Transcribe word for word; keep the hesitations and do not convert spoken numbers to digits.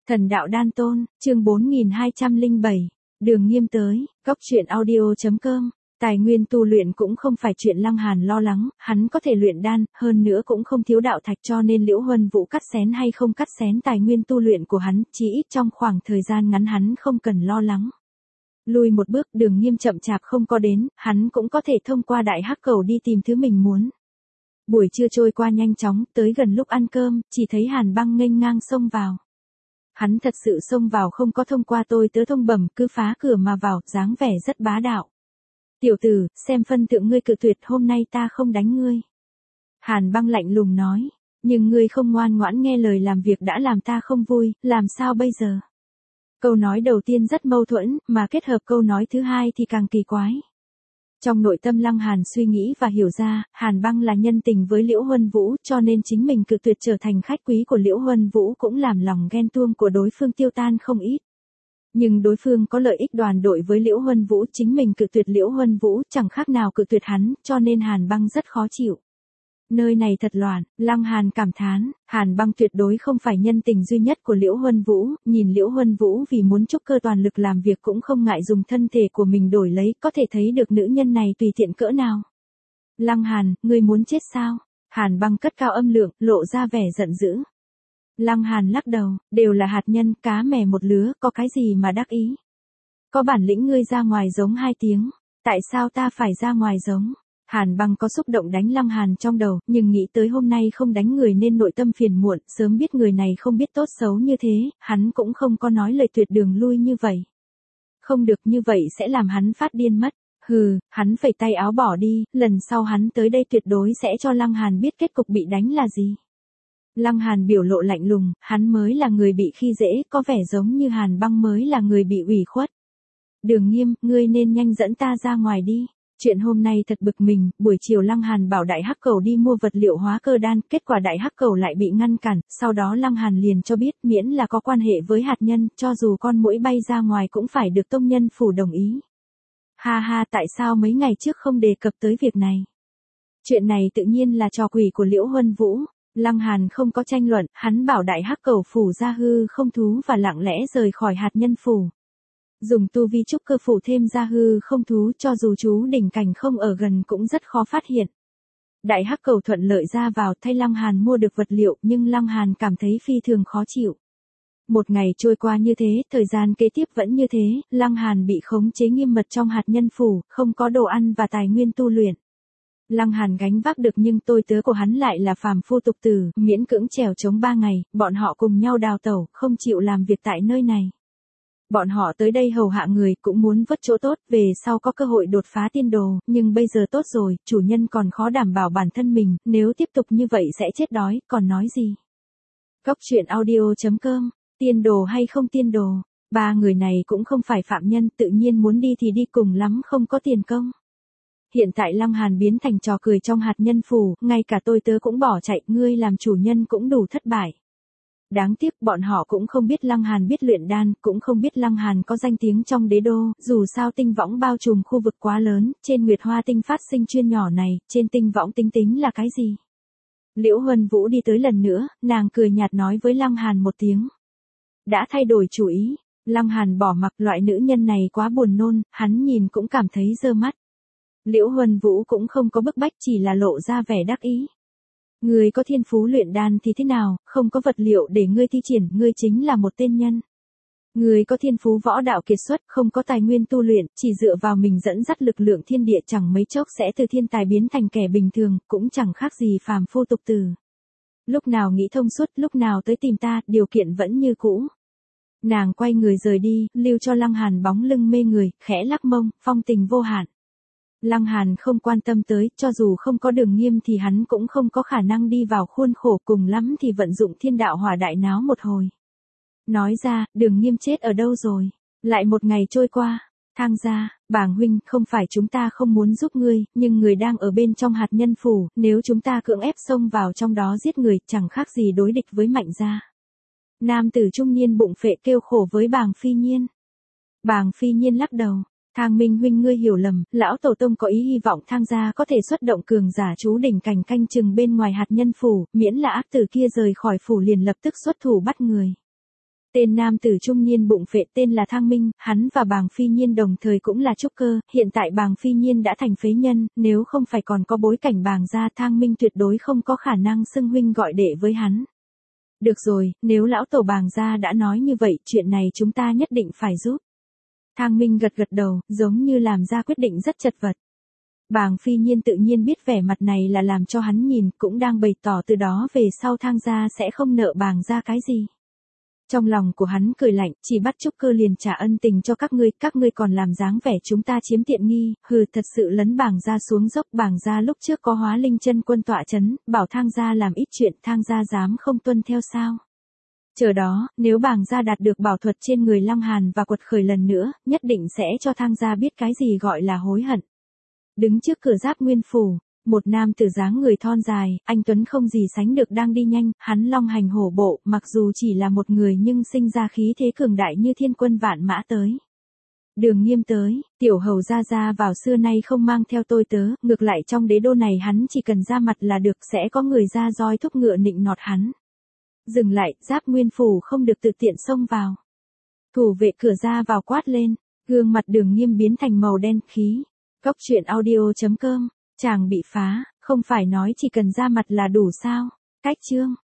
Thần đạo đan tôn, chương bốn nghìn hai trăm lẻ bảy, Đường Nghiêm tới, góc truyện audio.com. Tài nguyên tu luyện cũng không phải chuyện Lăng Hàn lo lắng, hắn có thể luyện đan, hơn nữa cũng không thiếu đạo thạch, cho nên Liễu Huân Vũ cắt xén hay không cắt xén tài nguyên tu luyện của hắn, chỉ ít trong khoảng thời gian ngắn hắn không cần lo lắng. Lùi một bước, Đường Nghiêm chậm chạp không có đến, hắn cũng có thể thông qua đại hắc cầu đi tìm thứ mình muốn. Buổi trưa trôi qua nhanh chóng, tới gần lúc ăn cơm, chỉ thấy Hàn Băng nghênh ngang xông vào. Hắn thật sự xông vào không có thông qua tôi tớ thông bẩm, cứ phá cửa mà vào, dáng vẻ rất bá đạo. Tiểu tử, xem phân thượng ngươi cự tuyệt, hôm nay ta không đánh ngươi. Hàn Băng lạnh lùng nói, nhưng ngươi không ngoan ngoãn nghe lời làm việc đã làm ta không vui, làm sao bây giờ? Câu nói đầu tiên rất mâu thuẫn, mà kết hợp câu nói thứ hai thì càng kỳ quái. Trong nội tâm Lăng Hàn suy nghĩ và hiểu ra, Hàn Băng là nhân tình với Liễu Huân Vũ, cho nên chính mình cự tuyệt trở thành khách quý của Liễu Huân Vũ cũng làm lòng ghen tuông của đối phương tiêu tan không ít. Nhưng đối phương có lợi ích đoàn đội với Liễu Huân Vũ, chính mình cự tuyệt Liễu Huân Vũ chẳng khác nào cự tuyệt hắn, cho nên Hàn Băng rất khó chịu. Nơi này thật loạn, Lăng Hàn cảm thán, Hàn Băng tuyệt đối không phải nhân tình duy nhất của Liễu Huân Vũ, nhìn Liễu Huân Vũ vì muốn trúc cơ toàn lực làm việc cũng không ngại dùng thân thể của mình đổi lấy, có thể thấy được nữ nhân này tùy tiện cỡ nào. Lăng Hàn, ngươi muốn chết sao? Hàn Băng cất cao âm lượng, lộ ra vẻ giận dữ. Lăng Hàn lắc đầu, đều là hạt nhân, cá mè một lứa, có cái gì mà đắc ý? Có bản lĩnh ngươi ra ngoài giống hai tiếng, tại sao ta phải ra ngoài giống? Hàn Băng có xúc động đánh Lăng Hàn trong đầu, nhưng nghĩ tới hôm nay không đánh người nên nội tâm phiền muộn, sớm biết người này không biết tốt xấu như thế, hắn cũng không có nói lời tuyệt đường lui như vậy. Không được, như vậy sẽ làm hắn phát điên mất. Hừ, hắn phẩy tay áo bỏ đi, lần sau hắn tới đây tuyệt đối sẽ cho Lăng Hàn biết kết cục bị đánh là gì. Lăng Hàn biểu lộ lạnh lùng, hắn mới là người bị khi dễ, có vẻ giống như Hàn Băng mới là người bị ủy khuất. Đường Nghiêm, ngươi nên nhanh dẫn ta ra ngoài đi. Chuyện hôm nay thật bực mình, buổi chiều Lăng Hàn bảo đại hắc cầu đi mua vật liệu hóa cơ đan, kết quả đại hắc cầu lại bị ngăn cản, sau đó Lăng Hàn liền cho biết miễn là có quan hệ với hạt nhân, cho dù con muỗi bay ra ngoài cũng phải được tông nhân phủ đồng ý. Ha ha, tại sao mấy ngày trước không đề cập tới việc này? Chuyện này tự nhiên là trò quỷ của Liễu Huân Vũ. Lăng Hàn không có tranh luận, hắn bảo đại hắc cầu phủ ra hư không thú và lặng lẽ rời khỏi hạt nhân phủ. Dùng tu vi trúc cơ phủ thêm ra hư không thú, cho dù chú đỉnh cảnh không ở gần cũng rất khó phát hiện. Đại hắc cầu thuận lợi ra vào, thay Lăng Hàn mua được vật liệu, nhưng Lăng Hàn cảm thấy phi thường khó chịu. Một ngày trôi qua như thế, thời gian kế tiếp vẫn như thế, Lăng Hàn bị khống chế nghiêm mật trong hạt nhân phủ, không có đồ ăn và tài nguyên tu luyện. Lăng Hàn gánh vác được nhưng tôi tớ của hắn lại là phàm phu tục tử, miễn cưỡng trèo chống ba ngày, bọn họ cùng nhau đào tẩu, không chịu làm việc tại nơi này. Bọn họ tới đây hầu hạ người, cũng muốn vớt chỗ tốt, về sau có cơ hội đột phá tiên đồ, nhưng bây giờ tốt rồi, chủ nhân còn khó đảm bảo bản thân mình, nếu tiếp tục như vậy sẽ chết đói, còn nói gì? Góc truyện audio.com, tiên đồ hay không tiên đồ, ba người này cũng không phải phạm nhân, tự nhiên muốn đi thì đi, cùng lắm không có tiền công. Hiện tại Lăng Hàn biến thành trò cười trong hạt nhân phủ, ngay cả tôi tớ cũng bỏ chạy, ngươi làm chủ nhân cũng đủ thất bại. Đáng tiếc bọn họ cũng không biết Lăng Hàn biết luyện đan, cũng không biết Lăng Hàn có danh tiếng trong đế đô, dù sao tinh võng bao trùm khu vực quá lớn, trên Nguyệt Hoa tinh phát sinh chuyên nhỏ này, trên tinh võng tính tính là cái gì? Liễu Huân Vũ đi tới lần nữa, nàng cười nhạt nói với Lăng Hàn một tiếng. Đã thay đổi chủ ý, Lăng Hàn bỏ mặc, loại nữ nhân này quá buồn nôn, hắn nhìn cũng cảm thấy dơ mắt. Liễu Huân Vũ cũng không có bức bách, chỉ là lộ ra vẻ đắc ý. Ngươi có thiên phú luyện đan thì thế nào, không có vật liệu để ngươi thi triển, ngươi chính là một tên nhân. Ngươi có thiên phú võ đạo kiệt xuất, không có tài nguyên tu luyện, chỉ dựa vào mình dẫn dắt lực lượng thiên địa chẳng mấy chốc sẽ từ thiên tài biến thành kẻ bình thường, cũng chẳng khác gì phàm phu tục tử. Lúc nào nghĩ thông suốt, lúc nào tới tìm ta, điều kiện vẫn như cũ. Nàng quay người rời đi, lưu cho Lăng Hàn bóng lưng mê người, khẽ lắc mông, phong tình vô hạn. Lăng Hàn không quan tâm tới, cho dù không có Đường Nghiêm thì hắn cũng không có khả năng đi vào khuôn khổ, cùng lắm thì vận dụng thiên đạo hỏa đại náo một hồi. Nói ra, Đường Nghiêm chết ở đâu rồi? Lại một ngày trôi qua, Thang gia, bàng huynh, không phải chúng ta không muốn giúp ngươi, nhưng người đang ở bên trong hạt nhân phủ, nếu chúng ta cưỡng ép xông vào trong đó giết người, chẳng khác gì đối địch với Mạnh gia. Nam tử trung niên bụng phệ kêu khổ với Bàng Phi Nhiên. Bàng Phi Nhiên lắc đầu. Thang Minh huynh, ngươi hiểu lầm, lão tổ tông có ý hy vọng Thang gia có thể xuất động cường giả chú đỉnh cảnh canh chừng bên ngoài hạt nhân phủ, miễn là ác tử kia rời khỏi phủ liền lập tức xuất thủ bắt người. Tên nam tử trung niên bụng phệ tên là Thang Minh, hắn và Bàng Phi Nhiên đồng thời cũng là trúc cơ, hiện tại Bàng Phi Nhiên đã thành phế nhân, nếu không phải còn có bối cảnh Bàng gia, Thang Minh tuyệt đối không có khả năng xưng huynh gọi đệ với hắn. Được rồi, nếu lão tổ Bàng gia đã nói như vậy, chuyện này chúng ta nhất định phải giúp. Thang Minh gật gật đầu, giống như làm ra quyết định rất chật vật. Bàng Phi Nhiên tự nhiên biết vẻ mặt này là làm cho hắn nhìn, cũng đang bày tỏ từ đó về sau Thang gia sẽ không nợ Bàng gia cái gì. Trong lòng của hắn cười lạnh, chỉ bắt trúc cơ liền trả ân tình cho các ngươi, các ngươi còn làm dáng vẻ chúng ta chiếm tiện nghi, hừ, thật sự lấn Bàng gia xuống dốc. Bàng gia lúc trước có Hóa Linh chân quân tọa chấn, bảo Thang gia làm ít chuyện, Thang gia dám không tuân theo sao? Chờ đó, nếu Bàng gia đạt được bảo thuật trên người Lăng Hàn và quật khởi lần nữa, nhất định sẽ cho Thang gia biết cái gì gọi là hối hận. Đứng trước cửa Giáp Nguyên phủ, một nam tử dáng người thon dài, anh tuấn không gì sánh được đang đi nhanh, hắn long hành hổ bộ, mặc dù chỉ là một người nhưng sinh ra khí thế cường đại như thiên quân vạn mã tới. Đường Nghiêm tới, tiểu hầu gia gia vào xưa nay không mang theo tôi tớ, ngược lại trong đế đô này hắn chỉ cần ra mặt là được, sẽ có người ra roi thúc ngựa nịnh nọt hắn. Dừng lại, Giáp Nguyên phủ không được tự tiện xông vào. Thủ vệ cửa ra vào quát lên, gương mặt Đường Nghiêm biến thành màu đen khí. Cốc truyện audio chấm com, chàng bị phá, không phải nói chỉ cần ra mặt là đủ sao? Cách chương